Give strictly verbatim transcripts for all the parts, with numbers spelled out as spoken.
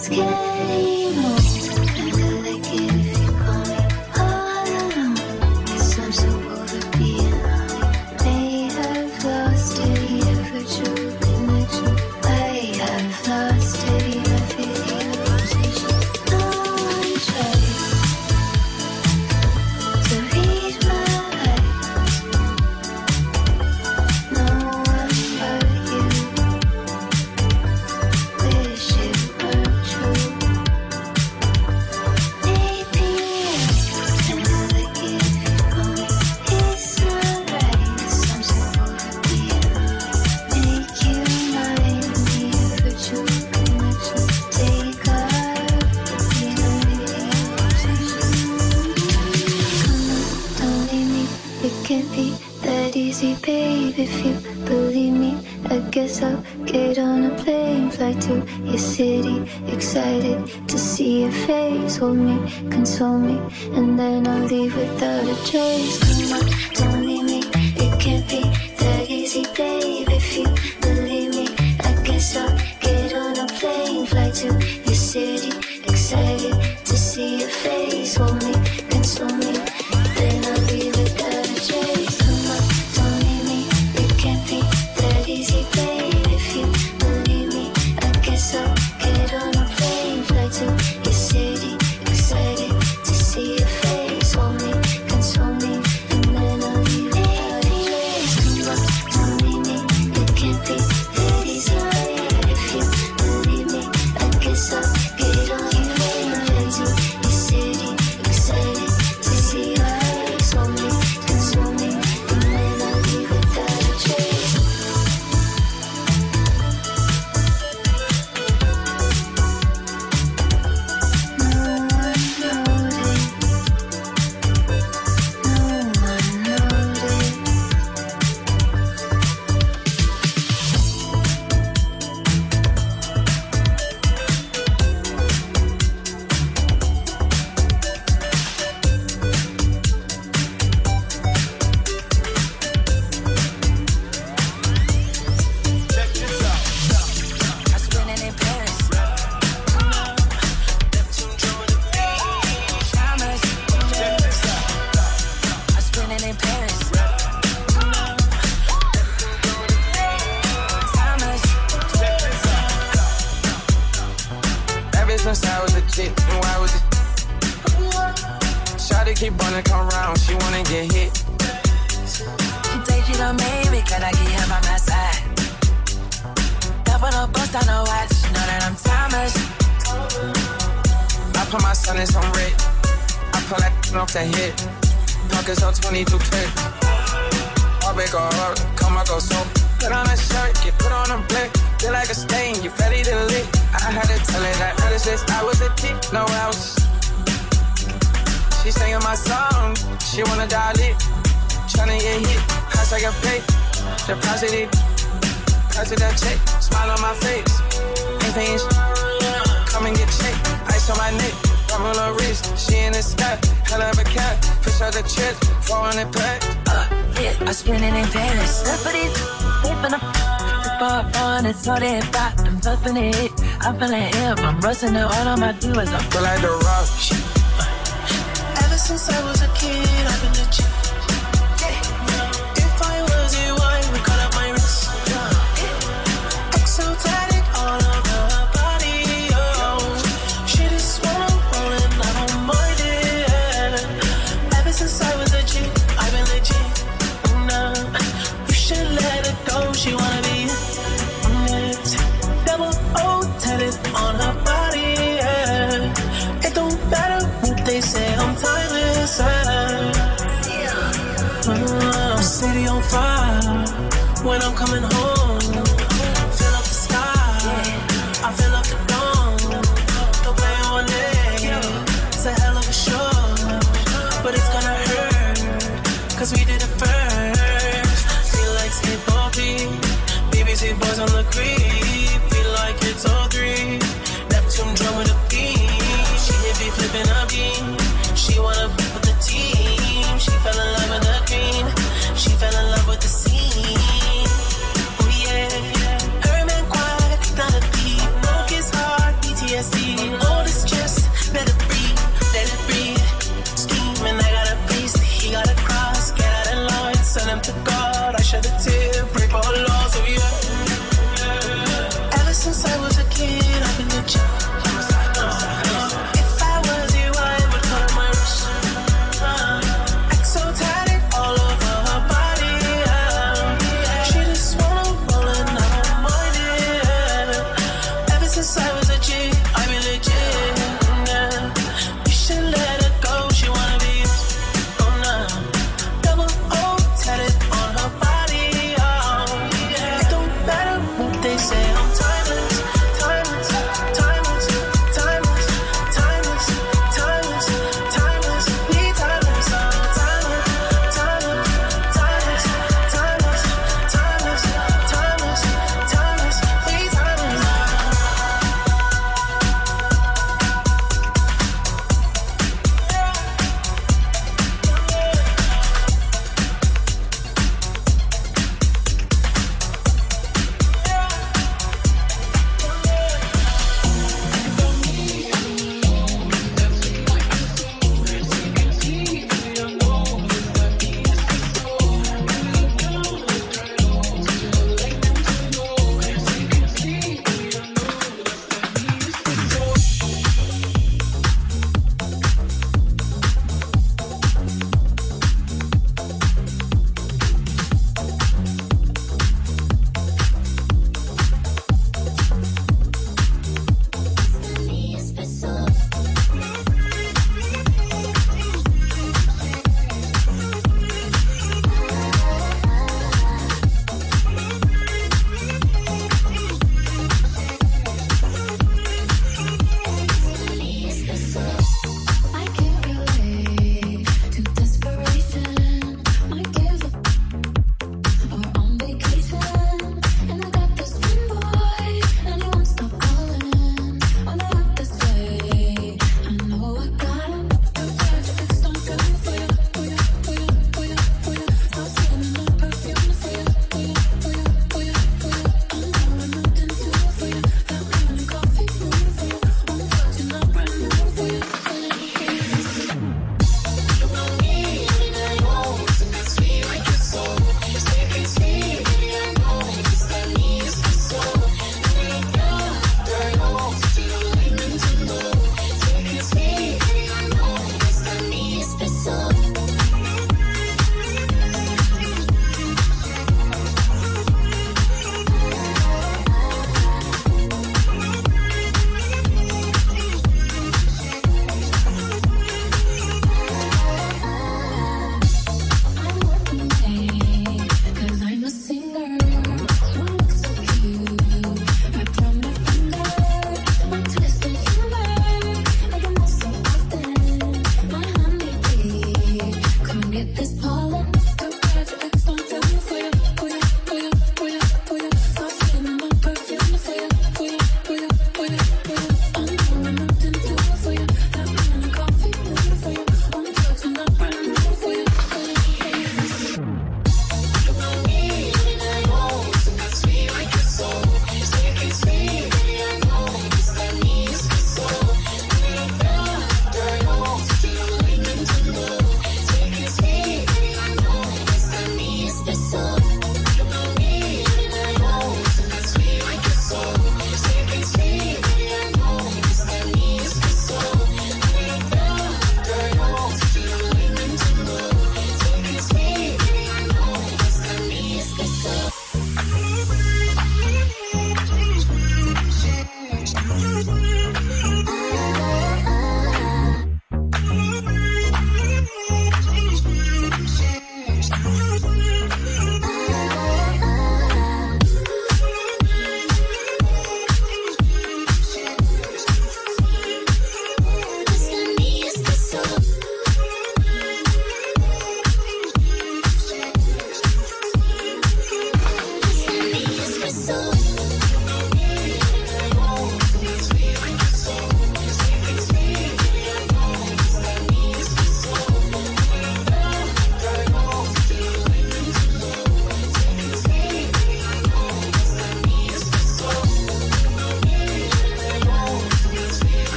Hold me, console me, and then I'll leave without a trace. Come on, don't leave me, it can't be that easy, babe. If you believe me, I guess I'll get on a plane, fly to your city, excited to see your face. Hold me, console me, then I'll leave without a trace. Come on, don't leave me, it can't be that easy, babe. If you believe me, I guess I'll get on a plane, fly to your city, excited to see your face. Hold me, console me, and then I'll leave without a trace. Come on, don't leave me, it can't be that easy. If you believe me, I guess I'll get on your plane, fly to your city, excited to see your face. Hold me, console me, and then I'll leave without a trace. So they back, I'm flipping it. I'm feeling hip, I'm rusting it. All I'ma do is I feel like the rock. Ever since I was a kid, I've been legit. If I was you, I would cut up my wrist. Exotic all over her body, oh. She just wanna roll and I don't mind it. Ever since I was a kid, I've been legit. No, you should let it go. She wanna be double O tatted on her body, yeah. It don't matter what they say, I'm timeless, yeah. uh, City on fire when I'm coming home. Fill up the sky, I fill up the dome. Don't play on it, it's a hell of a show. But it's gonna hurt, cause we did it first. Feel like skateboarding, B B C boys on the creep. Feel like it's all three. Neptune drum with a beat. She hit me flipping a beam. She wanna be with the team. She fell in love with the green. She fell in love with the scene. Oh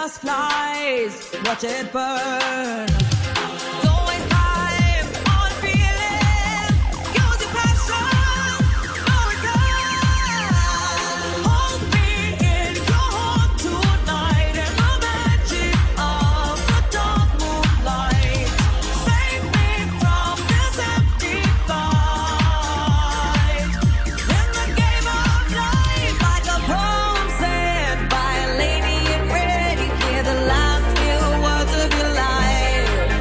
just flies. Watch it burn. Don't waste time on feeling. Use your passion. No return. Hold me in your heart tonight in the magic of the dark moonlight. Save me from this empty fight. In the game of life, like a poem said by a lady in red, you hear the last few words of your life.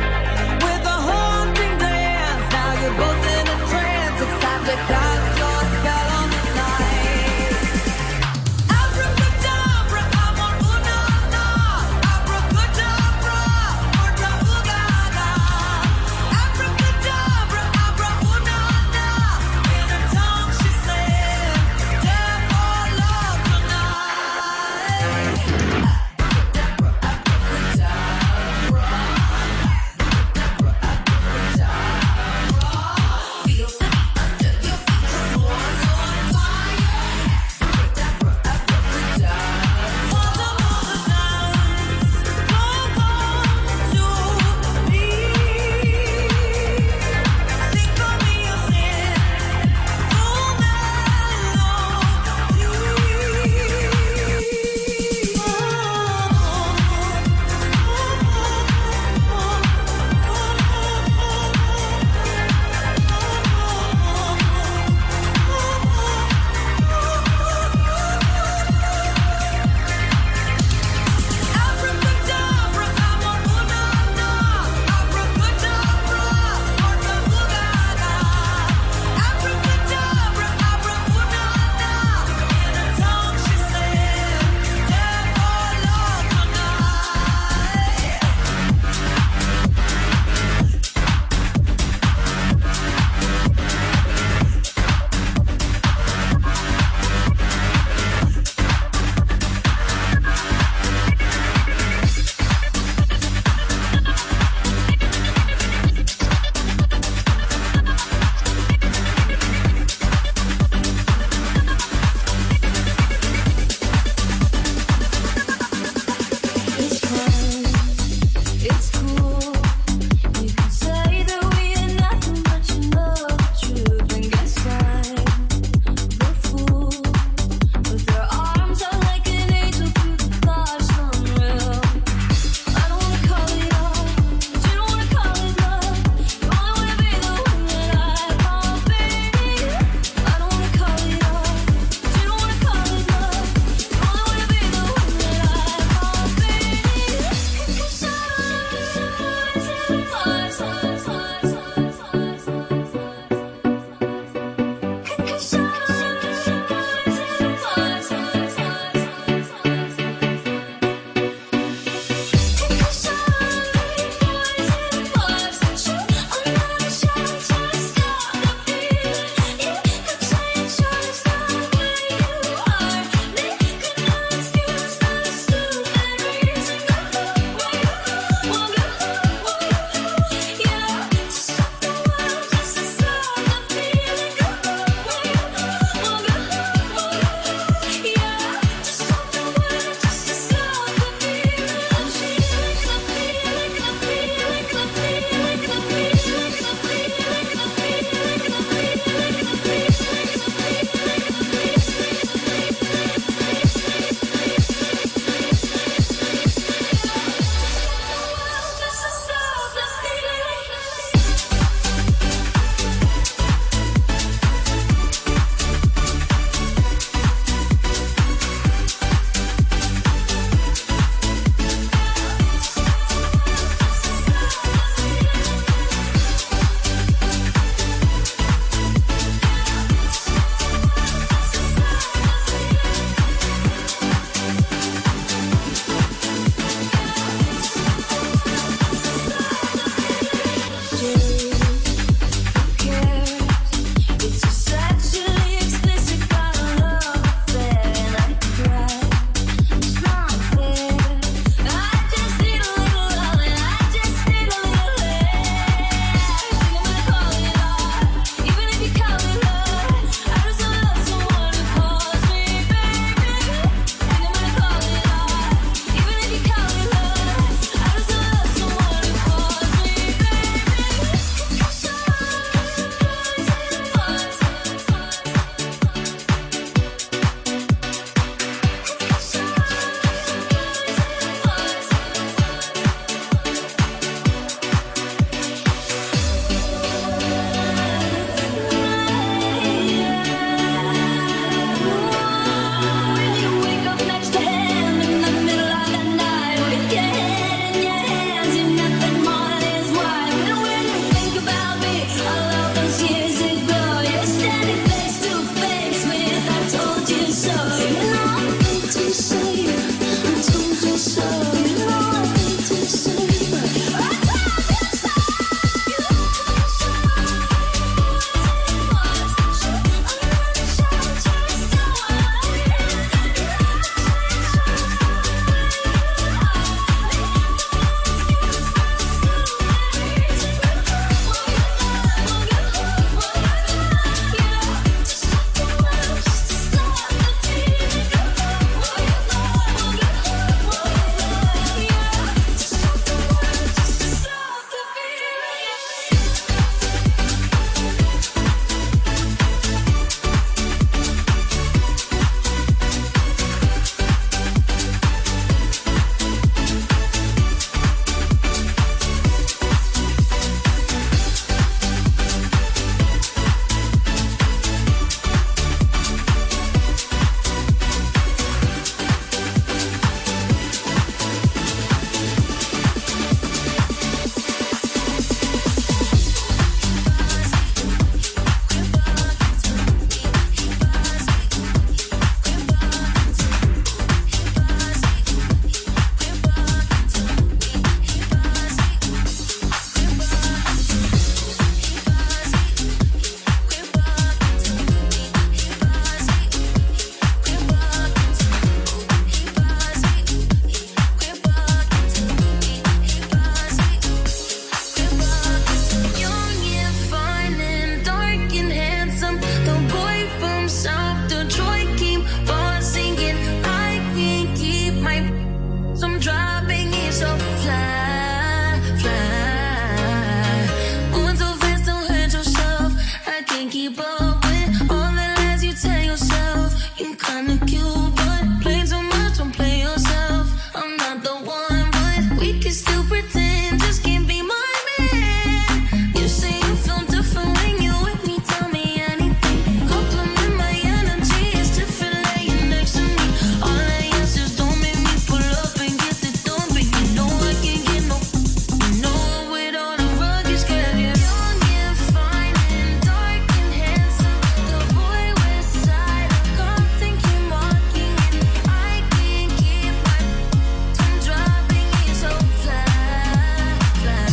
can't keep up with all the lies you tell yourself. You kinda cute, but play too much, don't play yourself. I'm not the one, but we can still pretend. Just can't be my man. You say you feel different when you with me. Tell me anything. Compliment my energy. It's different laying next to me. All the answers don't make me pull up and get the door, but you know I can't get no. You know with all the rugged scared. Young and fine and dark and handsome. The boy with side of Compton keep mocking, and I can't keep my tongue dropping. He's so fly, fly.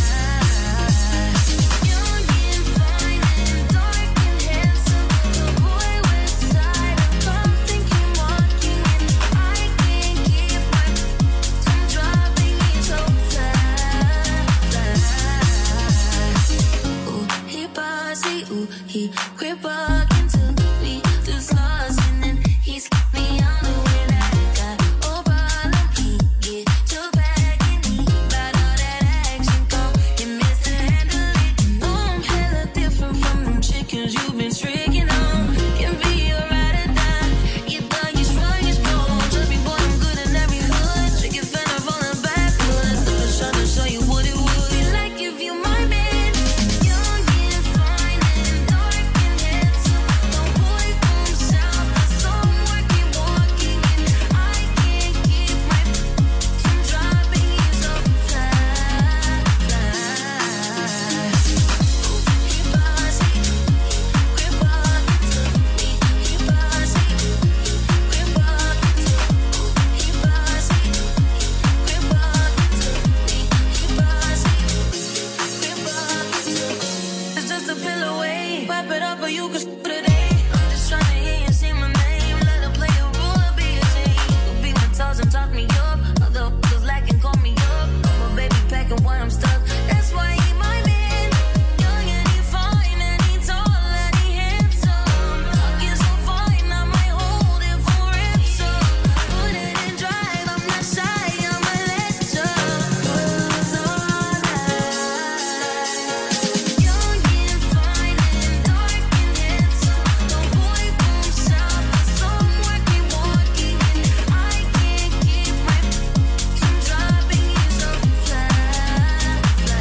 Young and fine and dark and handsome. The boy with side of Compton keep mocking, and I can't keep my tongue dropping. He's so fly, fly. Ooh, he bossy, ooh, he quit walking to me, just lost, and then he slipped me on the way that I got. Oh, bottom, he get your back, and he bout all that action, go, you miss to handle it. You know I'm hella different from them chickens you've been tricking on. Can be a ride or die, you thug, you strong, you strong. Trust me, boy, I'm good in every hood. Trick it, fan of all the backwoods. I'm just trying to show you what it would be like if you my man. Young and fine and dark and handsome. The boy from south, the somewhere keep walking, and I can't keep my tongue dropping. He's so fly, fly. He bossy, he quit walking to me. He bossy, he quit walking to me. He bossy, he quit walking to me. He bossy, quit walking to me. It's just a pill away. Wipe it up for you, cause today I'm just trying to hear you say my name. Let her play a role, be a shame. Go be my toes and talk me up. Other f***ers lacking, call me up. I'm a baby packing when I'm stuck. That's why he my man. Young and he fine and he tall and he handsome. Talking so fine, I might hold it for ransom. Put it in drive, I'm not shy, I'ma let you. Cause all I young and fine and dark and handsome. The boy from south, the somewhere keep walking, and I can't keep my tongue dropping. He's so fly, fly.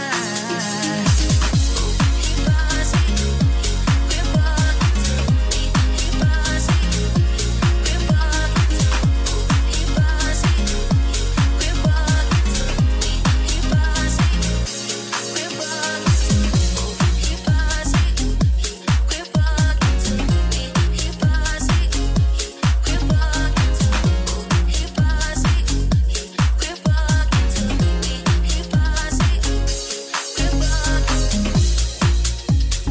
He bossy, he quit walking to me. He bossy, he quit walking to me. He bossy, he quit walking to me. He bossy, he quit walking to me. He bossy, he quit walking to me. He bossy, he quit walking to me. He bossy, he quit walking to me. He bossy, quit walking.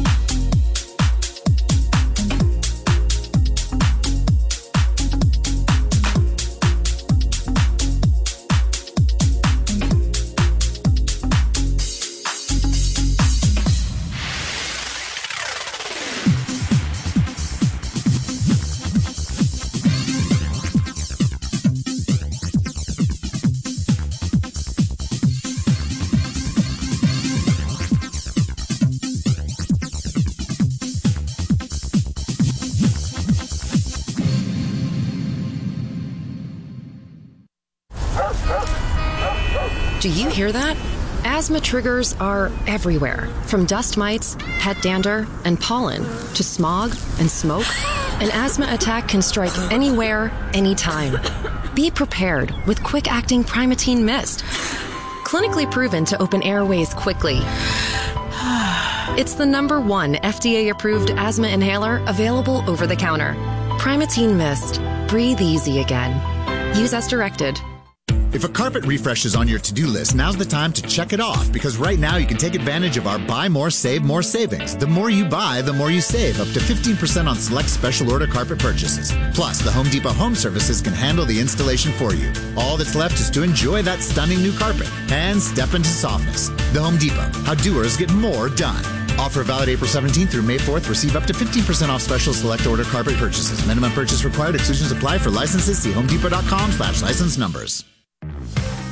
Do you hear that? Asthma triggers are everywhere, from dust mites, pet dander, and pollen, to smog and smoke. An asthma attack can strike anywhere, anytime. Be prepared with quick-acting Primatene Mist. Clinically proven to open airways quickly. It's the number one F D A-approved asthma inhaler available over the counter. Primatene Mist. Breathe easy again. Use as directed. If a carpet refresh is on your to-do list, now's the time to check it off, because right now you can take advantage of our Buy More, Save More savings. The more you buy, the more you save, up to fifteen percent on select special order carpet purchases. Plus, the Home Depot Home Services can handle the installation for you. All that's left is to enjoy that stunning new carpet and step into softness. The Home Depot, how doers get more done. Offer valid April seventeenth through May fourth. Receive up to fifteen percent off special select order carpet purchases. Minimum purchase required. Exclusions apply. For licenses, see homedepot.com slash license numbers.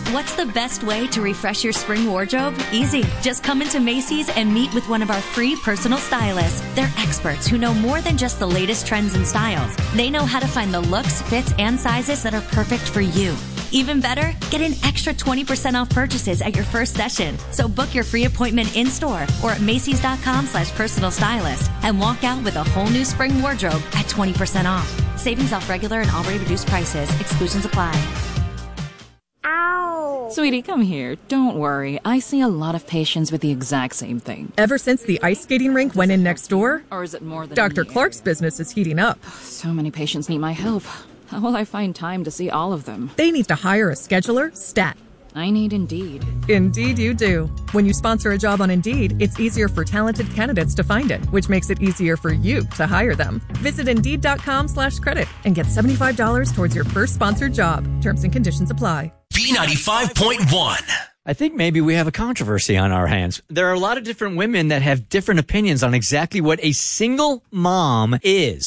What's the best way to refresh your spring wardrobe? Easy. Just come into Macy's and meet with one of our free personal stylists. They're experts who know more than just the latest trends and styles. They know how to find the looks, fits, and sizes that are perfect for you. Even better, get an extra twenty percent off purchases at your first session. So book your free appointment in-store or at Macy's.com slash personal stylist and walk out with a whole new spring wardrobe at twenty percent off. Savings off regular and already reduced prices. Exclusions apply. Ow! Sweetie, come here. Don't worry. I see a lot of patients with the exact same thing. Ever since the ice skating rink went in next door, Or is it more than Doctor in the Clark's area? business is heating up. So many patients need my help. How will I find time to see all of them? They need to hire a scheduler, stat. I need Indeed. Indeed you do. When you sponsor a job on Indeed, it's easier for talented candidates to find it, which makes it easier for you to hire them. Visit Indeed.com slash credit and get seventy-five dollars towards your first sponsored job. Terms and conditions apply. B ninety-five point one. I think maybe we have a controversy on our hands. There are a lot of different women that have different opinions on exactly what a single mom is.